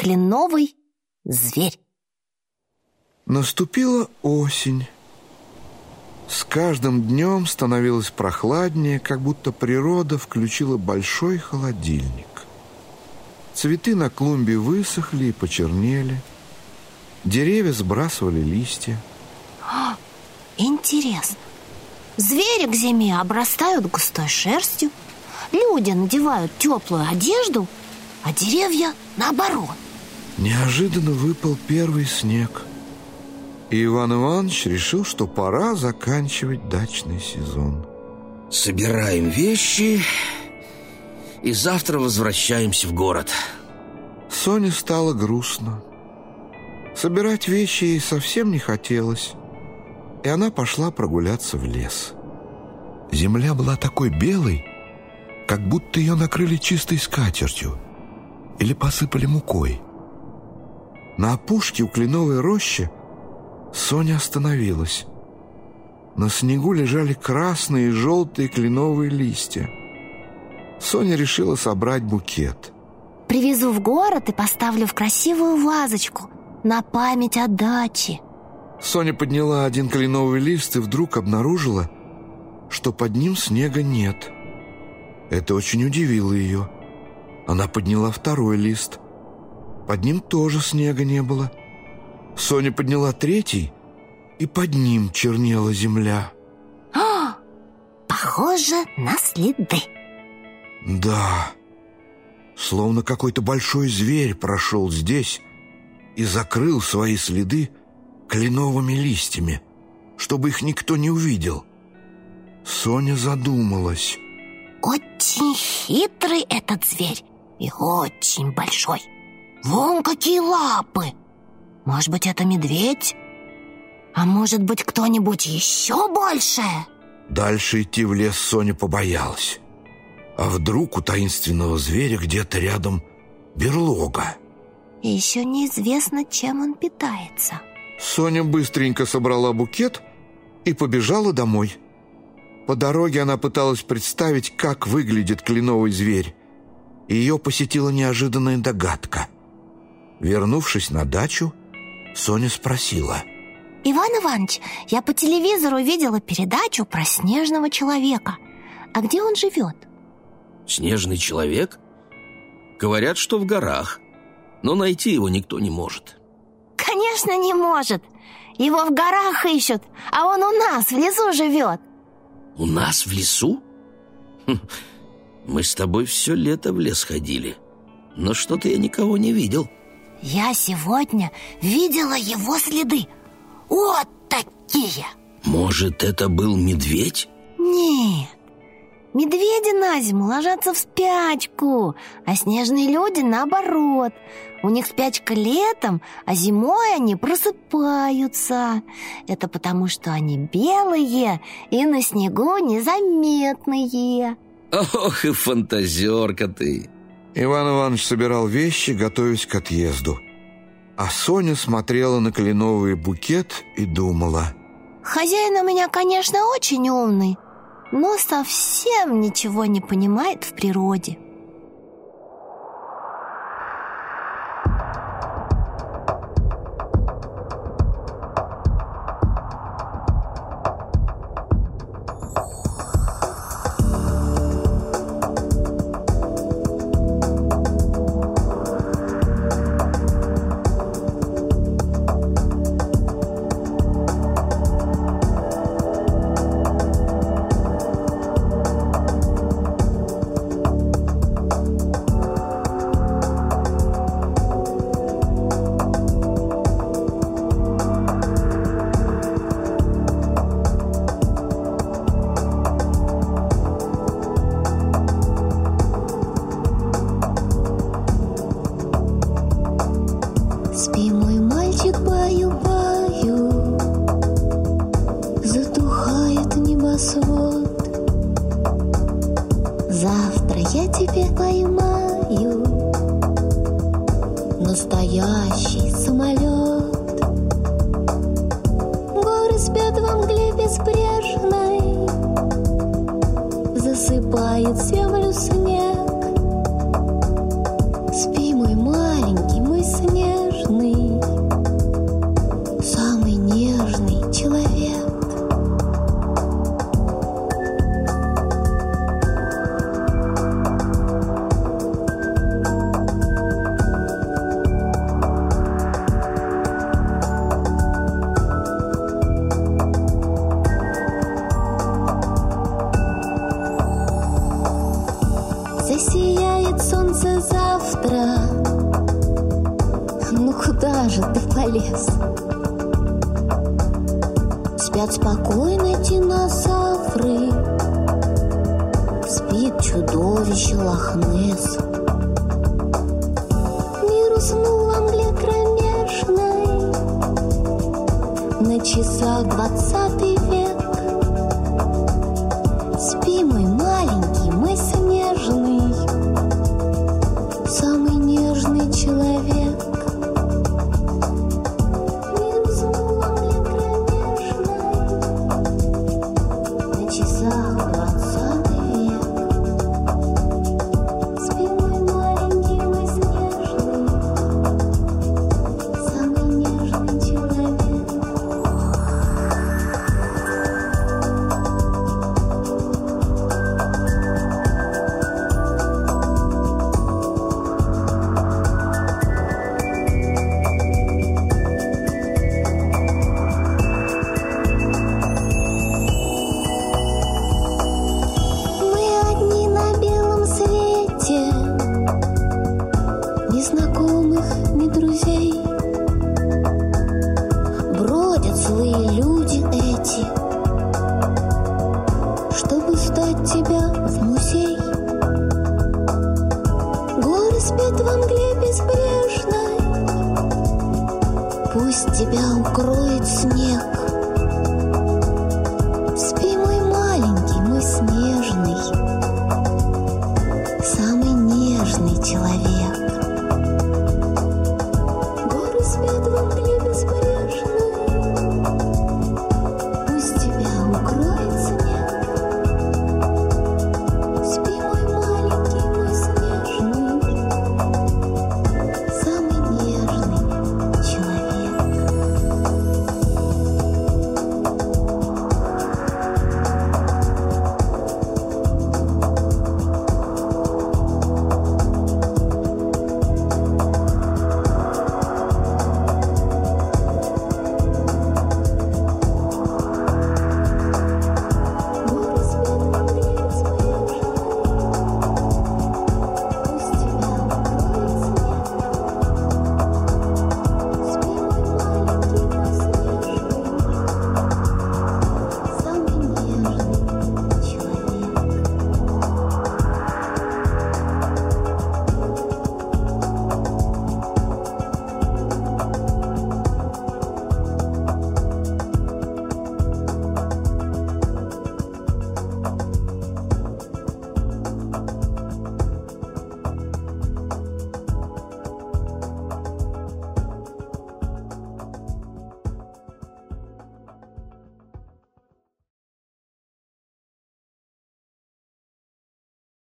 кленовый зверь. Наступила осень. С каждым днем становилось прохладнее, как будто природа включила большой холодильник. Цветы на клумбе высохли и почернели. Деревья сбрасывали листья. Интересно, звери к зиме обрастают густой шерстью, люди надевают теплую одежду, а деревья наоборот. Неожиданно выпал первый снег, и Иван Иванович решил, что пора заканчивать дачный сезон. Собираем вещи и завтра возвращаемся в город. Соне стало грустно. Собирать вещи ей совсем не хотелось, и она пошла прогуляться в лес. Земля была такой белой, как будто ее накрыли чистой скатертью или посыпали мукой. На опушке у кленовой рощи Соня остановилась. На снегу лежали красные и желтые кленовые листья. Соня решила собрать букет. Привезу в город и поставлю в красивую вазочку на память о даче. Соня подняла один кленовый лист и вдруг обнаружила, что под ним снега нет. Это очень удивило ее. Она подняла второй лист. Под ним тоже снега не было. Соня подняла третий, и под ним чернела земля. Похоже на следы. Да, словно какой-то большой зверь прошел здесь и закрыл свои следы кленовыми листьями, чтобы их никто не увидел. Соня задумалась. Очень хитрый этот зверь и очень большой. Вон какие лапы! Может быть, это медведь? А может быть, кто-нибудь еще больше? Дальше идти в лес Соня побоялась. А вдруг у таинственного зверя где-то рядом берлога? И еще неизвестно, чем он питается. Соня быстренько собрала букет и побежала домой. По дороге она пыталась представить, как выглядит кленовый зверь, и ее посетила неожиданная догадка. Вернувшись на дачу, Соня спросила: Иван Иванович, я по телевизору видела передачу про снежного человека. А где он живет? Снежный человек? Говорят, что в горах, но найти его никто не может. Конечно, не может. Его в горах ищут, а он у нас в лесу живет. У нас в лесу? Мы с тобой все лето в лес ходили, но что-то я никого не видел. Я сегодня видела его следы. Вот такие. Может, это был медведь? Нет, медведи на зиму ложатся в спячку, а снежные люди наоборот. У них спячка летом, а зимой они просыпаются. Это потому, что они белые и на снегу незаметные. Ох и фантазерка ты. Иван Иванович собирал вещи, готовясь к отъезду. А Соня смотрела на кленовый букет и думала: хозяин у меня, конечно, очень умный, но совсем ничего не понимает в природе. Спи, мой мальчик, баю-баю, затухает небосвод. Завтра я тебе поймаю настоящий самолет. Горы спят во мгле безбрежной, засыпает землю снег. Спи, мой маленький, мой сын, куда же ты полез? Спят спокойно динозавры, спит чудовище Лох-Несс. Мир уснул во мгле кромешной, на часах 20 век. Спи, мой маленький, мой снежный, самый нежный человек. Мир уснул во мгле кромешной, на часах 20 век. Спи, мой маленький, мой снежный, самый нежный человек. Мы одни на белом свете, ни знакомых, ни друзей. Бродят злые люди эти, чтобы сдать тебя в музей. Горы спят во мгле безбрежной, пусть тебя укроет снег.